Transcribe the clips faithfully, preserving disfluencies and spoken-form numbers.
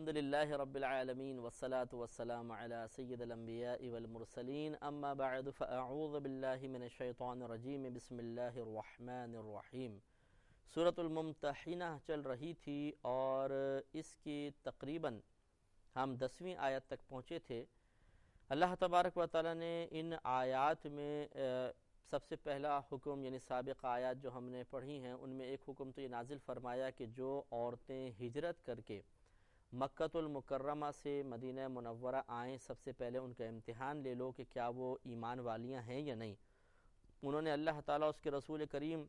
الحمدللہ رب العالمین والصلاة والسلام علی سید الانبیاء والمرسلین اما بعد فاعوذ باللہ من الشیطان الرجیم بسم اللہ الرحمن الرحیم۔ سورۃ الممتحنہ چل رہی تھی اور اس کی تقریباً ہم دسویں آیت تک پہنچے تھے۔ اللہ تبارک و تعالیٰ نے ان آیات میں سب سے پہلا حکم یعنی سابق آیات جو ہم نے پڑھی ہیں ان میں ایک حکم تو یہ نازل فرمایا کہ جو عورتیں ہجرت کر کے مکۃ المکرمہ سے مدینہ منورہ آئیں سب سے پہلے ان کا امتحان لے لو کہ کیا وہ ایمان والیاں ہیں یا نہیں۔ انہوں نے اللہ تعالیٰ اس کے رسول کریم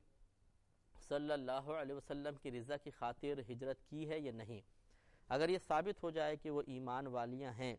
صلی اللہ علیہ وسلم کی رضا کی خاطر ہجرت کی ہے یا نہیں۔ اگر یہ ثابت ہو جائے کہ وہ ایمان والیاں ہیں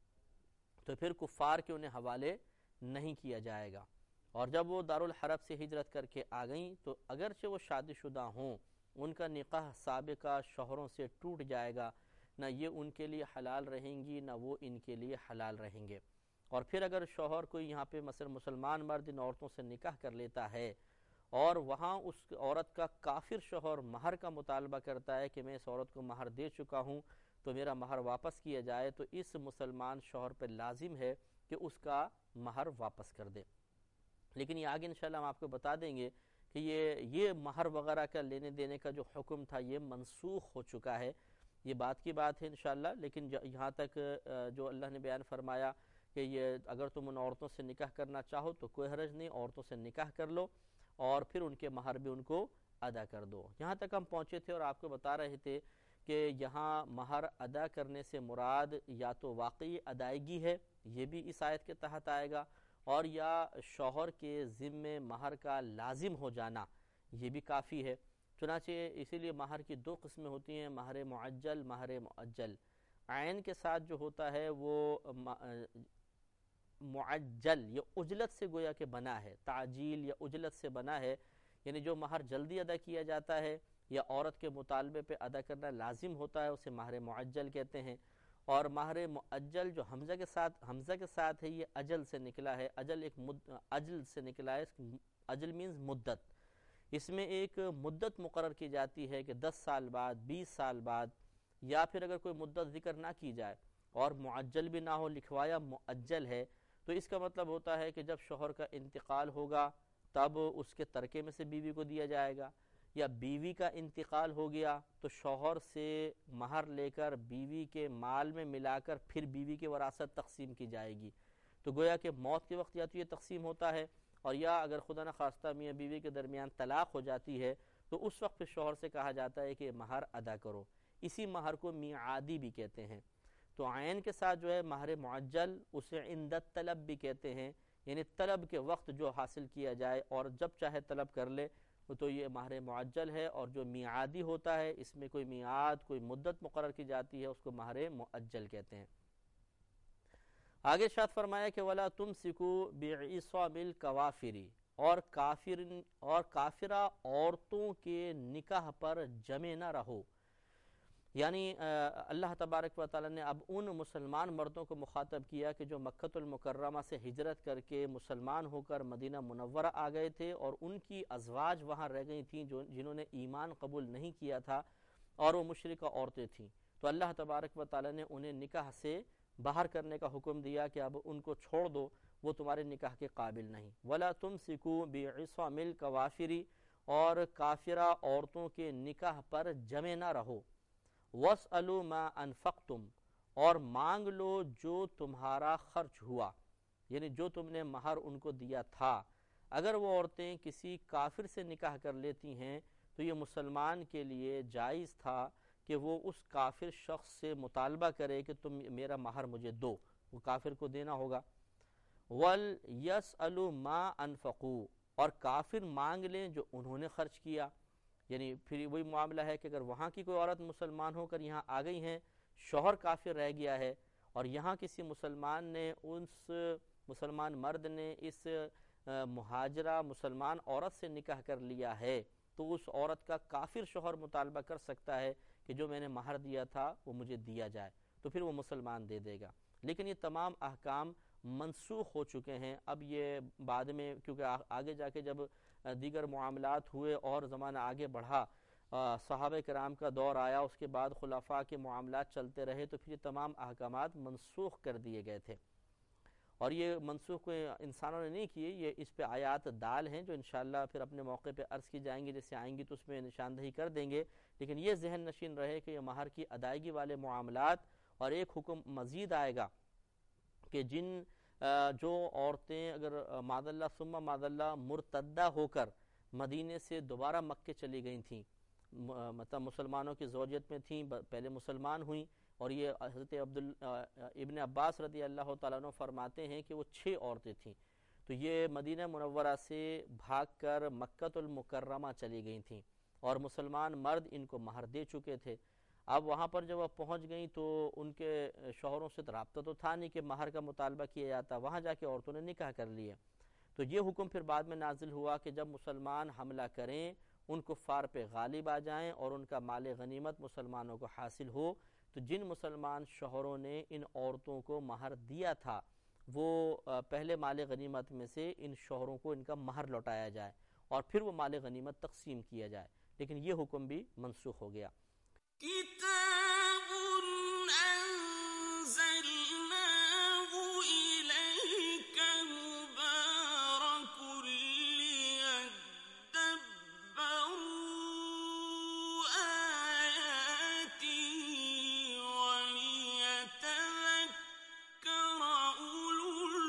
تو پھر کفار کے انہیں حوالے نہیں کیا جائے گا، اور جب وہ دارالحرب سے ہجرت کر کے آ گئیں تو اگرچہ وہ شادی شدہ ہوں ان کا نکاح سابقہ شوہروں سے ٹوٹ جائے گا، نہ یہ ان کے لیے حلال رہیں گی نہ وہ ان کے لیے حلال رہیں گے۔ اور پھر اگر شوہر کوئی یہاں پہ مثلا مسلمان مرد ان عورتوں سے نکاح کر لیتا ہے اور وہاں اس عورت کا کافر شوہر مہر کا مطالبہ کرتا ہے کہ میں اس عورت کو مہر دے چکا ہوں تو میرا مہر واپس کیا جائے، تو اس مسلمان شوہر پہ لازم ہے کہ اس کا مہر واپس کر دے۔ لیکن یہ آگے انشاءاللہ ہم آپ کو بتا دیں گے کہ یہ یہ مہر وغیرہ کا لینے دینے کا جو حکم تھا یہ منسوخ ہو چکا ہے، یہ بات کی بات ہے انشاءاللہ۔ لیکن یہاں تک جو اللہ نے بیان فرمایا کہ یہ اگر تم ان عورتوں سے نکاح کرنا چاہو تو کوئی حرج نہیں، عورتوں سے نکاح کر لو اور پھر ان کے مہر بھی ان کو ادا کر دو۔ یہاں تک ہم پہنچے تھے اور آپ کو بتا رہے تھے کہ یہاں مہر ادا کرنے سے مراد یا تو واقعی ادائیگی ہے، یہ بھی اس آیت کے تحت آئے گا، اور یا شوہر کے ذمے مہر کا لازم ہو جانا یہ بھی کافی ہے۔ چنانچہ اسی لیے مہر کی دو قسمیں ہوتی ہیں، مہر معجل، مہر مؤجل۔ عین کے ساتھ جو ہوتا ہے وہ معجل یا اجلت سے گویا کہ بنا ہے، تعجیل یا اجلت سے بنا ہے، یعنی جو مہر جلدی ادا کیا جاتا ہے یا عورت کے مطالبے پہ ادا کرنا لازم ہوتا ہے اسے مہر معجل کہتے ہیں۔ اور مہر مؤجل جو حمزہ کے ساتھ حمزہ کے ساتھ ہے یہ اجل سے نکلا ہے، اجل ایک مد اجل سے نکلا ہے، اجل مینز مدت۔ اس میں ایک مدت مقرر کی جاتی ہے کہ دس سال بعد، بیس سال بعد، یا پھر اگر کوئی مدت ذکر نہ کی جائے اور معجل بھی نہ ہو، لکھوایا مؤجل ہے، تو اس کا مطلب ہوتا ہے کہ جب شوہر کا انتقال ہوگا تب اس کے ترکے میں سے بیوی کو دیا جائے گا، یا بیوی کا انتقال ہو گیا تو شوہر سے مہر لے کر بیوی کے مال میں ملا کر پھر بیوی کی وراثت تقسیم کی جائے گی۔ تو گویا کہ موت کے وقت یا تو یہ تقسیم ہوتا ہے، اور یا اگر خدا نخواستہ میاں بیوی کے درمیان طلاق ہو جاتی ہے تو اس وقت پھر شوہر سے کہا جاتا ہے کہ مہر ادا کرو۔ اسی مہر کو میعادی بھی کہتے ہیں۔ تو عین کے ساتھ جو ہے مہر معجل اسے عند الطلب بھی کہتے ہیں، یعنی طلب کے وقت جو حاصل کیا جائے اور جب چاہے طلب کر لے تو یہ مہر معجل ہے۔ اور جو میعادی ہوتا ہے اس میں کوئی میعاد، کوئی مدت مقرر کی جاتی ہے، اس کو مہر مؤجل کہتے ہیں۔ آگے ارشاد فرمایا کہ وَلَا تُمْسِكُوا بِعِصَامِ الْكَوَافِرِ، اور کافر اور کافرہ عورتوں کے نکاح پر جمے نہ رہو۔ یعنی اللہ تبارک و تعالی نے اب ان مسلمان مردوں کو مخاطب کیا کہ جو مکۃ المکرمہ سے ہجرت کر کے مسلمان ہو کر مدینہ منورہ آ گئے تھے اور ان کی ازواج وہاں رہ گئی تھیں جو جنہوں نے ایمان قبول نہیں کیا تھا اور وہ مشرکہ عورتیں تھیں، تو اللہ تبارک و تعالی نے انہیں نکاح سے باہر کرنے کا حکم دیا کہ اب ان کو چھوڑ دو، وہ تمہارے نکاح کے قابل نہیں۔ وَلَا تُمْسِكُوا بِعِصَامِ الْكَوَافِرِ، اور کافرہ عورتوں کے نکاح پر جمے نہ رہو۔ وَاسْأَلُوا مَا أَنفَقْتُمْ، اور مانگ لو جو تمہارا خرچ ہوا، یعنی جو تم نے مہر ان کو دیا تھا۔ اگر وہ عورتیں کسی کافر سے نکاح کر لیتی ہیں تو یہ مسلمان کے لیے جائز تھا کہ وہ اس کافر شخص سے مطالبہ کرے کہ تم میرا مہر مجھے دو، وہ کافر کو دینا ہوگا۔ وَلْيَسْأَلُوا مَا أَنفَقُوا، اور کافر مانگ لیں جو انہوں نے خرچ کیا۔ یعنی پھر وہی معاملہ ہے کہ اگر وہاں کی کوئی عورت مسلمان ہو کر یہاں آ گئی ہیں، شوہر کافر رہ گیا ہے اور یہاں کسی مسلمان نے اس مسلمان مرد نے اس مہاجرہ مسلمان عورت سے نکاح کر لیا ہے، تو اس عورت کا کافر شوہر مطالبہ کر سکتا ہے کہ جو میں نے مہر دیا تھا وہ مجھے دیا جائے، تو پھر وہ مسلمان دے دے گا۔ لیکن یہ تمام احکام منسوخ ہو چکے ہیں۔ اب یہ بعد میں کیونکہ آگے جا کے جب دیگر معاملات ہوئے اور زمانہ آگے بڑھا صحابہ کرام کا دور آیا، اس کے بعد خلفاء کے معاملات چلتے رہے، تو پھر یہ تمام احکامات منسوخ کر دیے گئے تھے، اور یہ منسوخ انسانوں نے نہیں کیے، یہ اس پہ آیات دال ہیں جو انشاءاللہ پھر اپنے موقع پہ عرض کی جائیں گی، جیسے آئیں گی تو اس میں نشاندہی کر دیں گے. لیکن یہ ذہن نشین رہے کہ یہ مہر کی ادائیگی والے معاملات. اور ایک حکم مزید آئے گا کہ جن جو عورتیں اگر معاذ اللہ ثم معاذ اللہ مرتدہ ہو کر مدینے سے دوبارہ مکے چلی گئی تھیں، مطلب مسلمانوں کی زوجیت میں تھیں، پہلے مسلمان ہوئیں، اور یہ حضرت عبد ابن عباس رضی اللہ تعالیٰ عنہ فرماتے ہیں کہ وہ چھ عورتیں تھیں، تو یہ مدینہ منورہ سے بھاگ کر مکۃ المکرمہ چلی گئی تھیں، اور مسلمان مرد ان کو مہر دے چکے تھے. اب وہاں پر جب وہ پہنچ گئیں تو ان کے شوہروں سے رابطہ تو تھا نہیں کہ مہر کا مطالبہ کیا جاتا، وہاں جا کے عورتوں نے نکاح کر لیے. تو یہ حکم پھر بعد میں نازل ہوا کہ جب مسلمان حملہ کریں، ان کفار پہ غالب آ جائیں اور ان کا مال غنیمت مسلمانوں کو حاصل ہو، تو جن مسلمان شوہروں نے ان عورتوں کو مہر دیا تھا وہ پہلے مال غنیمت میں سے ان شوہروں کو ان کا مہر لوٹایا جائے اور پھر وہ مال غنیمت تقسیم کیا جائے. لیکن یہ حکم بھی منسوخ ہو گیا. کتاب انزلناه الیک مبارک لیدبروا آیاته ولیتذکر اولو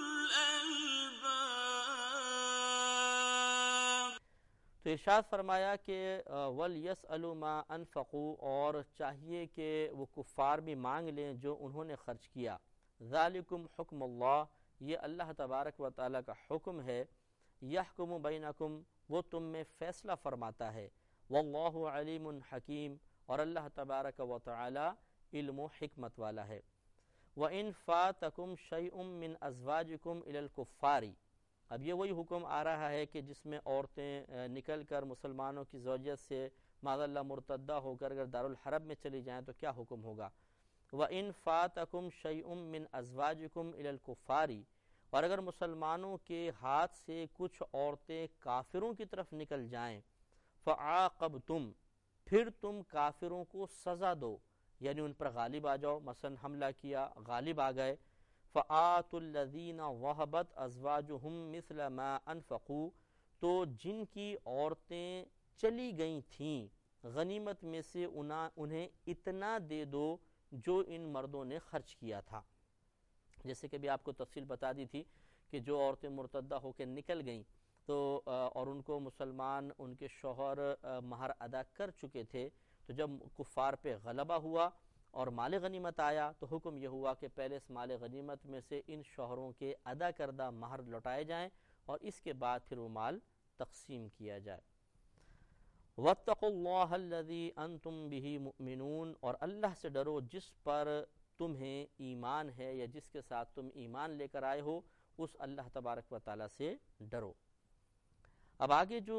الالباب. تو ارشاد فرمایا کہ وَلْيَسْأَلُوا مَا أَنفَقُوا، اور چاہیے کہ وہ کفار بھی مانگ لیں جو انہوں نے خرچ کیا. ذَلِكُمْ حُکْمُ اللَّهِ، یہ اللہ تبارک و تعالیٰ کا حکم ہے. يَحْكُمُ بَيْنَكُمْ، وہ تم میں فیصلہ فرماتا ہے. وَاللَّهُ عَلِيمٌ حَكِيمٌ، اور اللہ تبارک و تعالیٰ علم و حکمت والا ہے. وَإِنْ فَاتَكُمْ شَيْءٌ مِّنْ أَزْوَاجِكُمْ إِلَى الْكُفَّارِ، اب یہ وہی حکم آ رہا ہے کہ جس میں عورتیں نکل کر مسلمانوں کی زوجیت سے معاذ اللہ مرتدہ ہو کر اگر دارالحرب میں چلی جائیں تو کیا حکم ہوگا. وَإِنْ فَاتَكُمْ شَيْءٌ مِّنْ أَزْوَاجِكُمْ إِلَى الْكُفَّارِ، اور اگر مسلمانوں کے ہاتھ سے کچھ عورتیں کافروں کی طرف نکل جائیں، فَعَاقَبْتُمْ، پھر تم کافروں کو سزا دو، یعنی ان پر غالب آ جاؤ، مثلا حملہ کیا غالب آ گئے. فَآتُوا الَّذِينَ وَهَبَتْ أَزْوَاجُهُمْ مِثْلَ مَا أَنفَقُوا، تو جن کی عورتیں چلی گئی تھیں غنیمت میں سے انہیں اتنا دے دو جو ان مردوں نے خرچ کیا تھا. جیسے کہ بھی آپ کو تفصیل بتا دی تھی کہ جو عورتیں مرتدہ ہو کے نکل گئیں تو اور ان کو مسلمان ان کے شوہر مہر ادا کر چکے تھے، تو جب کفار پہ غلبہ ہوا اور مال غنیمت آیا تو حکم یہ ہوا کہ پہلے اس مال غنیمت میں سے ان شوہروں کے ادا کردہ مہر لوٹائے جائیں اور اس کے بعد پھر وہ مال تقسیم کیا جائے. وَاتَّقُوا اللَّهَ الَّذِي أَنْتُمْ بِهِ مُؤْمِنُونَ، اور اللہ سے ڈرو جس پر تمہیں ایمان ہے یا جس کے ساتھ تم ایمان لے کر آئے ہو، اس اللہ تبارک و تعالیٰ سے ڈرو. اب آگے جو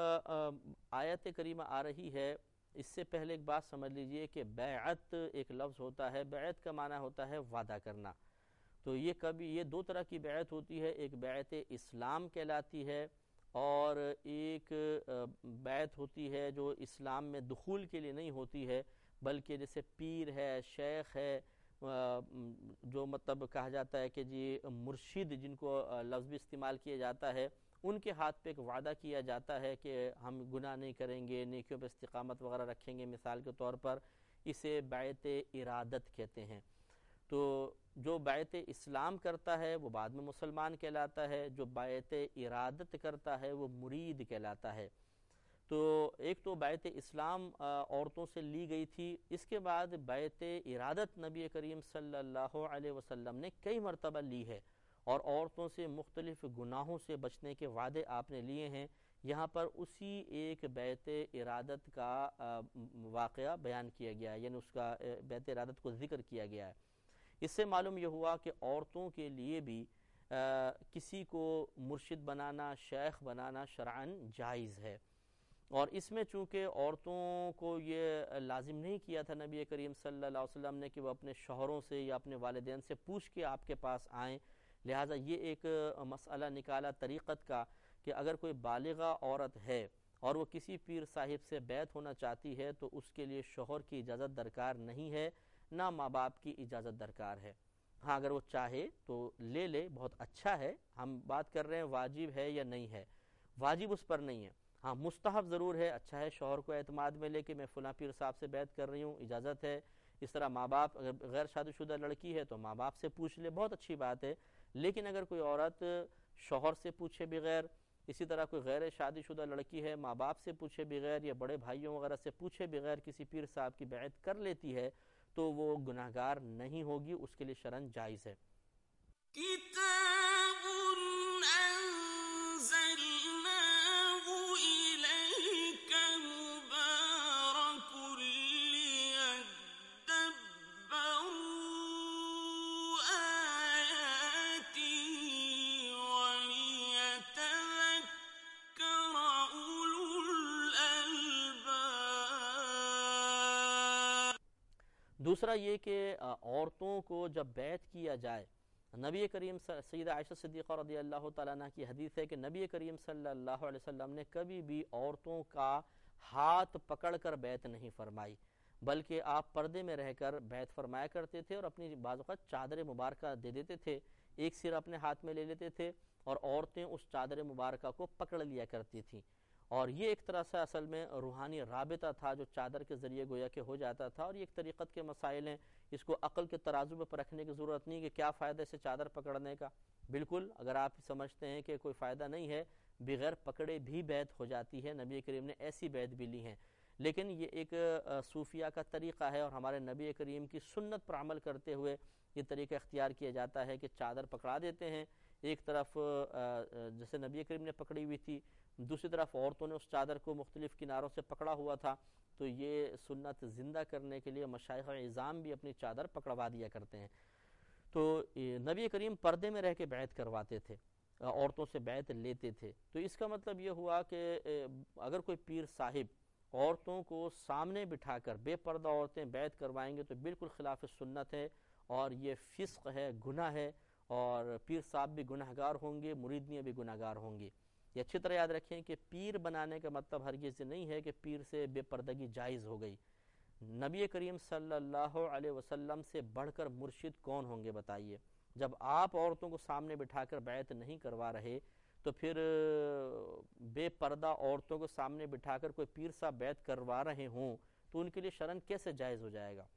آیت کریمہ آ رہی ہے اس سے پہلے ایک بات سمجھ لیجئے کہ بیعت ایک لفظ ہوتا ہے، بیعت کا معنی ہوتا ہے وعدہ کرنا. تو یہ کبھی یہ دو طرح کی بیعت ہوتی ہے، ایک بیعت اسلام کہلاتی ہے اور ایک بیعت ہوتی ہے جو اسلام میں دخول کے لیے نہیں ہوتی ہے، بلکہ جیسے پیر ہے، شیخ ہے، جو مطلب کہا جاتا ہے کہ جی مرشد جن کو لفظ بھی استعمال کیا جاتا ہے، ان کے ہاتھ پہ ایک وعدہ کیا جاتا ہے کہ ہم گناہ نہیں کریں گے، نیکیوں پہ استقامت وغیرہ رکھیں گے مثال کے طور پر، اسے بیعت ارادت کہتے ہیں. تو جو بیعت اسلام کرتا ہے وہ بعد میں مسلمان کہلاتا ہے، جو بیعت ارادت کرتا ہے وہ مرید کہلاتا ہے. تو ایک تو بیعت اسلام عورتوں سے لی گئی تھی، اس کے بعد بیعت ارادت نبی کریم صلی اللہ علیہ وسلم نے کئی مرتبہ لی ہے اور عورتوں سے مختلف گناہوں سے بچنے کے وعدے آپ نے لیے ہیں. یہاں پر اسی ایک بیعت ارادت کا واقعہ بیان کیا گیا ہے، یعنی اس کا بیعت ارادت کو ذکر کیا گیا ہے. اس سے معلوم یہ ہوا کہ عورتوں کے لیے بھی کسی کو مرشد بنانا، شیخ بنانا شرعاً جائز ہے. اور اس میں چونکہ عورتوں کو یہ لازم نہیں کیا تھا نبی کریم صلی اللہ علیہ وسلم نے کہ وہ اپنے شوہروں سے یا اپنے والدین سے پوچھ کے آپ کے پاس آئیں، لہٰذا یہ ایک مسئلہ نکالا طریقت کا کہ اگر کوئی بالغہ عورت ہے اور وہ کسی پیر صاحب سے بیعت ہونا چاہتی ہے تو اس کے لیے شوہر کی اجازت درکار نہیں ہے، نہ ماں باپ کی اجازت درکار ہے۔ ہاں اگر وہ چاہے تو لے لے، بہت اچھا ہے۔ ہم بات کر رہے ہیں واجب ہے یا نہیں ہے، واجب اس پر نہیں ہے، ہاں مستحب ضرور ہے، اچھا ہے شوہر کو اعتماد میں لے کے میں فلاں پیر صاحب سے بیعت کر رہی ہوں، اجازت ہے۔ اس طرح ماں باپ، اگر غیر شادی شدہ لڑکی ہے تو ماں باپ سے پوچھ لے، بہت اچھی بات ہے۔ لیکن اگر کوئی عورت شوہر سے پوچھے بغیر، اسی طرح کوئی غیر شادی شدہ لڑکی ہے ماں باپ سے پوچھے بغیر یا بڑے بھائیوں وغیرہ سے پوچھے بغیر کسی پیر صاحب کی بیعت کر لیتی ہے تو وہ گناہگار نہیں ہوگی، اس کے لیے شرعاً جائز ہے۔ کتاب انزلناہ الیک مبارک لیدبروا آیاتہ ولیتذکر اولو الالباب۔ دوسرا یہ کہ عورتوں کو جب بیعت کیا جائے، نبی کریم سیدہ عائشہ صدیقہ رضی اللہ تعالیٰ عنہ کی حدیث ہے کہ نبی کریم صلی اللہ علیہ وسلم نے کبھی بھی عورتوں کا ہاتھ پکڑ کر بیعت نہیں فرمائی، بلکہ آپ پردے میں رہ کر بیعت فرمایا کرتے تھے اور اپنی بعض اوقات چادر مبارکہ دے دیتے تھے، ایک سر اپنے ہاتھ میں لے لیتے تھے اور عورتیں اس چادر مبارکہ کو پکڑ لیا کرتی تھیں، اور یہ ایک طرح سے اصل میں روحانی رابطہ تھا جو چادر کے ذریعے گویا کہ ہو جاتا تھا، اور یہ ایک طریقت کے مسائل ہیں، اس کو عقل کے ترازو میں پرکھنے کی ضرورت نہیں کہ کیا فائدہ سے چادر پکڑنے کا، بالکل اگر آپ سمجھتے ہیں کہ کوئی فائدہ نہیں ہے، بغیر پکڑے بھی بیعت ہو جاتی ہے، نبی کریم نے ایسی بیعت بھی لی ہیں، لیکن یہ ایک صوفیہ کا طریقہ ہے اور ہمارے نبی کریم کی سنت پر عمل کرتے ہوئے یہ طریقہ اختیار کیا جاتا ہے کہ چادر پکڑا دیتے ہیں، ایک طرف جیسے نبی کریم نے پکڑی ہوئی تھی، دوسری طرف عورتوں نے اس چادر کو مختلف کناروں سے پکڑا ہوا تھا، تو یہ سنت زندہ کرنے کے لیے مشائخ عظام بھی اپنی چادر پکڑوا دیا کرتے ہیں۔ تو نبی کریم پردے میں رہ کے بیعت کرواتے تھے، عورتوں سے بیعت لیتے تھے، تو اس کا مطلب یہ ہوا کہ اگر کوئی پیر صاحب عورتوں کو سامنے بٹھا کر بے پردہ عورتیں بیعت کروائیں گے تو بالکل خلاف سنت ہے اور یہ فسق ہے، گناہ ہے، اور پیر صاحب بھی گناہگار ہوں گے، مریدیاں بھی گناہگار ہوں گی۔ یہ اچھی طرح یاد رکھیں کہ پیر بنانے کا مطلب ہرگز نہیں ہے کہ پیر سے بے پردگی جائز ہو گئی۔ نبی کریم صلی اللہ علیہ وسلم سے بڑھ کر مرشد کون ہوں گے بتائیے؟ جب آپ عورتوں کو سامنے بٹھا کر بیعت نہیں کروا رہے تو پھر بے پردہ عورتوں کو سامنے بٹھا کر کوئی پیر صاحب بیعت کروا رہے ہوں تو ان کے لیے شرعاً کیسے جائز ہو جائے گا؟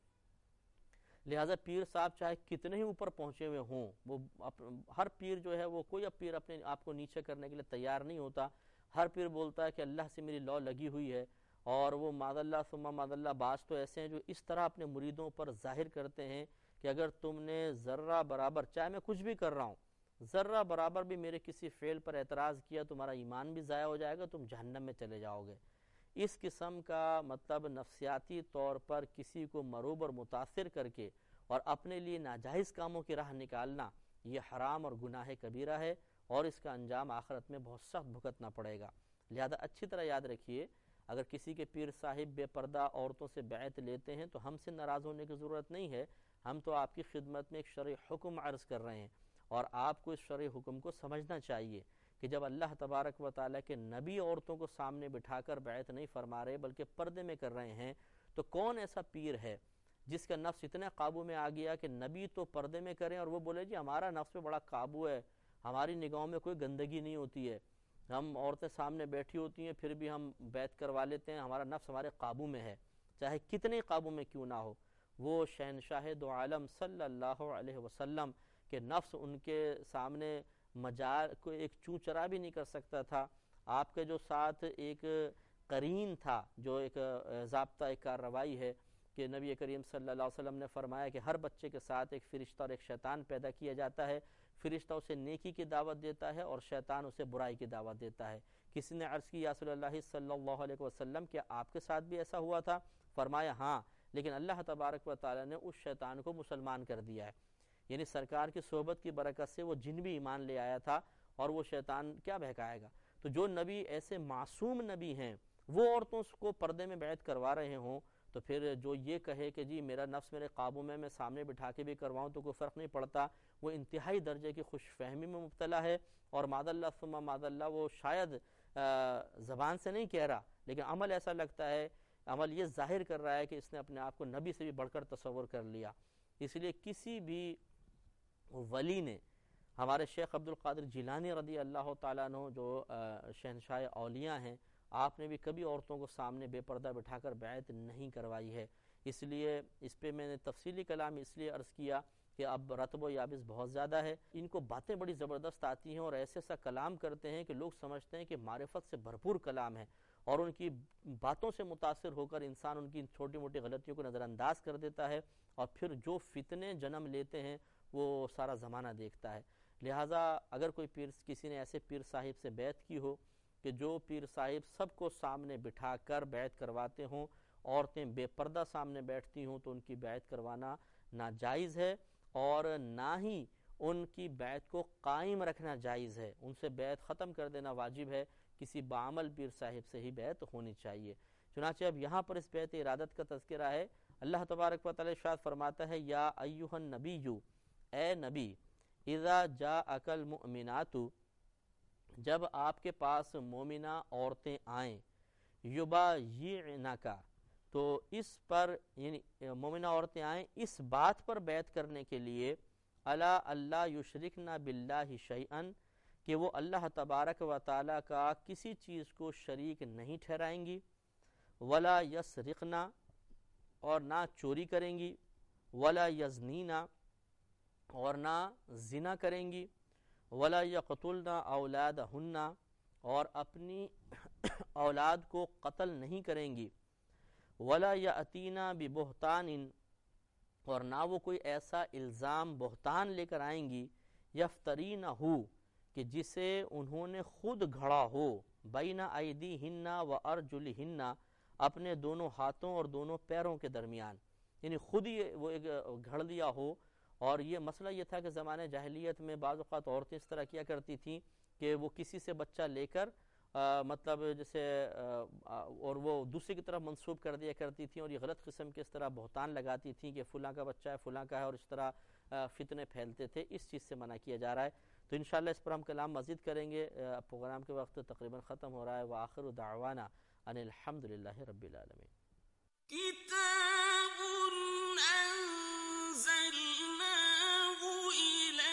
لہٰذا پیر صاحب چاہے کتنے ہی اوپر پہنچے ہوئے ہوں، وہ ہر پیر جو ہے وہ کوئی اب پیر اپنے آپ کو نیچے کرنے کے لیے تیار نہیں ہوتا، ہر پیر بولتا ہے کہ اللہ سے میری لو لگی ہوئی ہے، اور وہ معاذ اللہ ثم معاذ اللہ بعض تو ایسے ہیں جو اس طرح اپنے مریدوں پر ظاہر کرتے ہیں کہ اگر تم نے ذرہ برابر، چاہے میں کچھ بھی کر رہا ہوں، ذرہ برابر بھی میرے کسی فعل پر اعتراض کیا تمہارا ایمان بھی ضائع ہو جائے گا، تم جہنم میں چلے جاؤ گے۔ اس قسم کا مطلب نفسیاتی طور پر کسی کو مروب اور متاثر کر کے اور اپنے لیے ناجائز کاموں کی راہ نکالنا، یہ حرام اور گناہ کبیرہ ہے اور اس کا انجام آخرت میں بہت سخت بھگتنا پڑے گا۔ لہذا اچھی طرح یاد رکھیے، اگر کسی کے پیر صاحب بے پردہ عورتوں سے بیعت لیتے ہیں تو ہم سے ناراض ہونے کی ضرورت نہیں ہے، ہم تو آپ کی خدمت میں ایک شرعی حکم عرض کر رہے ہیں، اور آپ کو اس شرعی حکم کو سمجھنا چاہیے کہ جب اللہ تبارک و تعالیٰ کے نبی عورتوں کو سامنے بٹھا کر بیعت نہیں فرما رہے بلکہ پردے میں کر رہے ہیں، تو کون ایسا پیر ہے جس کا نفس اتنا قابو میں آ گیا کہ نبی تو پردے میں کریں اور وہ بولے جی ہمارا نفس پہ بڑا قابو ہے، ہماری نگاہوں میں کوئی گندگی نہیں ہوتی ہے، ہم عورتیں سامنے بیٹھی ہوتی ہیں پھر بھی ہم بیعت کروا لیتے ہیں، ہمارا نفس ہمارے قابو میں ہے، چاہے کتنے قابو میں کیوں نہ ہو۔ وہ شہنشاہ دو عالم صلی اللہ علیہ وسلم کہ نفس ان کے سامنے مجال کو ایک چوں چرا بھی نہیں کر سکتا تھا، آپ کے جو ساتھ ایک قرین تھا، جو ایک ضابطہ ایک کارروائی ہے کہ نبی کریم صلی اللہ علیہ وسلم نے فرمایا کہ ہر بچے کے ساتھ ایک فرشتہ اور ایک شیطان پیدا کیا جاتا ہے، فرشتہ اسے نیکی کی دعوت دیتا ہے اور شیطان اسے برائی کی دعوت دیتا ہے۔ کسی نے عرض کی یا رسول اللہ صلی اللہ علیہ وسلم کیا آپ کے ساتھ بھی ایسا ہوا تھا؟ فرمایا ہاں، لیکن اللہ تبارک و تعالی نے اس شیطان کو مسلمان کر دیا ہے، یعنی سرکار کی صحبت کی برکت سے وہ جن بھی ایمان لے آیا تھا، اور وہ شیطان کیا بہکائے گا؟ تو جو نبی ایسے معصوم نبی ہیں وہ عورتوں کو پردے میں بیعت کروا رہے ہوں، تو پھر جو یہ کہے کہ جی میرا نفس میرے قابو میں، میں سامنے بٹھا کے بھی کرواؤں تو کوئی فرق نہیں پڑتا، وہ انتہائی درجے کی خوش فہمی میں مبتلا ہے، اور معاذ اللہ ثم معاذ اللہ وہ شاید زبان سے نہیں کہہ رہا لیکن عمل ایسا لگتا ہے، عمل یہ ظاہر کر رہا ہے کہ اس نے اپنے آپ کو نبی سے بھی بڑھ کر تصور کر لیا۔ اس لیے کسی بھی ولی نے، ہمارے شیخ عبد القادر جیلانی رضی اللہ تعالیٰ عنہ جو شہنشاہ اولیاء ہیں، آپ نے بھی کبھی عورتوں کو سامنے بے پردہ بٹھا کر بیعت نہیں کروائی ہے۔ اس لیے اس پہ میں نے تفصیلی کلام اس لیے عرض کیا کہ اب رطب و یابس بہت زیادہ ہے، ان کو باتیں بڑی زبردست آتی ہیں اور ایسے ایسا کلام کرتے ہیں کہ لوگ سمجھتے ہیں کہ معرفت سے بھرپور کلام ہے، اور ان کی باتوں سے متاثر ہو کر انسان ان کی چھوٹی موٹی غلطیوں کو نظر انداز کر دیتا ہے، اور پھر جو فتنے جنم لیتے ہیں وہ سارا زمانہ دیکھتا ہے۔ لہٰذا اگر کوئی پیر، کسی نے ایسے پیر صاحب سے بیعت کی ہو کہ جو پیر صاحب سب کو سامنے بٹھا کر بیعت کرواتے ہوں، عورتیں بے پردہ سامنے بیٹھتی ہوں، تو ان کی بیعت کروانا ناجائز ہے، اور نہ ہی ان کی بیعت کو قائم رکھنا جائز ہے، ان سے بیعت ختم کر دینا واجب ہے۔ کسی بعمل پیر صاحب سے ہی بیعت ہونی چاہیے۔ چنانچہ اب یہاں پر اس بیعت ارادت کا تذکرہ ہے۔ اللہ تبارک و تعالی ارشاد فرماتا ہے، یا ایھا النبی، اے نبی، اذا جاءک المؤمنات، جب آپ کے پاس مومنہ عورتیں آئیں، یبایعنک، تو اس پر یعنی مومنہ عورتیں آئیں اس بات پر بیعت کرنے کے لیے، الا اللہ یشرکن باللہ شیئا، کہ وہ اللہ تبارک و تعالی کا کسی چیز کو شریک نہیں ٹھہرائیں گی، ولا یسرقن، اور نہ چوری کریں گی، ولا یزنین، اور نہ زنا کریں گی، ولا یقتلن اولادہن، اور اپنی اولاد کو قتل نہیں کریں گی، ولا یأتین ببہتان، اور نہ وہ کوئی ایسا الزام بہتان لے کر آئیں گی، یفترینہ، کہ جسے انہوں نے خود گھڑا ہو، بین ایدیہن و ارجلہن، اپنے دونوں ہاتھوں اور دونوں پیروں کے درمیان، یعنی خود ہی وہ ایک گھڑ لیا ہو۔ اور یہ مسئلہ یہ تھا کہ زمانے جاہلیت میں بعض اوقات عورتیں اس طرح کیا کرتی تھیں کہ وہ کسی سے بچہ لے کر آ, مطلب جیسے آ, اور وہ دوسرے کی طرف منسوب کر دیا کرتی تھیں، اور یہ غلط قسم کے اس طرح بہتان لگاتی تھیں کہ فلاں کا بچہ ہے، فلاں کا ہے، اور اس طرح آ, فتنے پھیلتے تھے۔ اس چیز سے منع کیا جا رہا ہے، تو انشاءاللہ اس پر ہم کلام مزید کریں گے۔ پروگرام کے وقت تقریباً ختم ہو رہا ہے۔ وآخر دعوانا ان الحمدللہ رب العالمین۔ کتاب انزلناه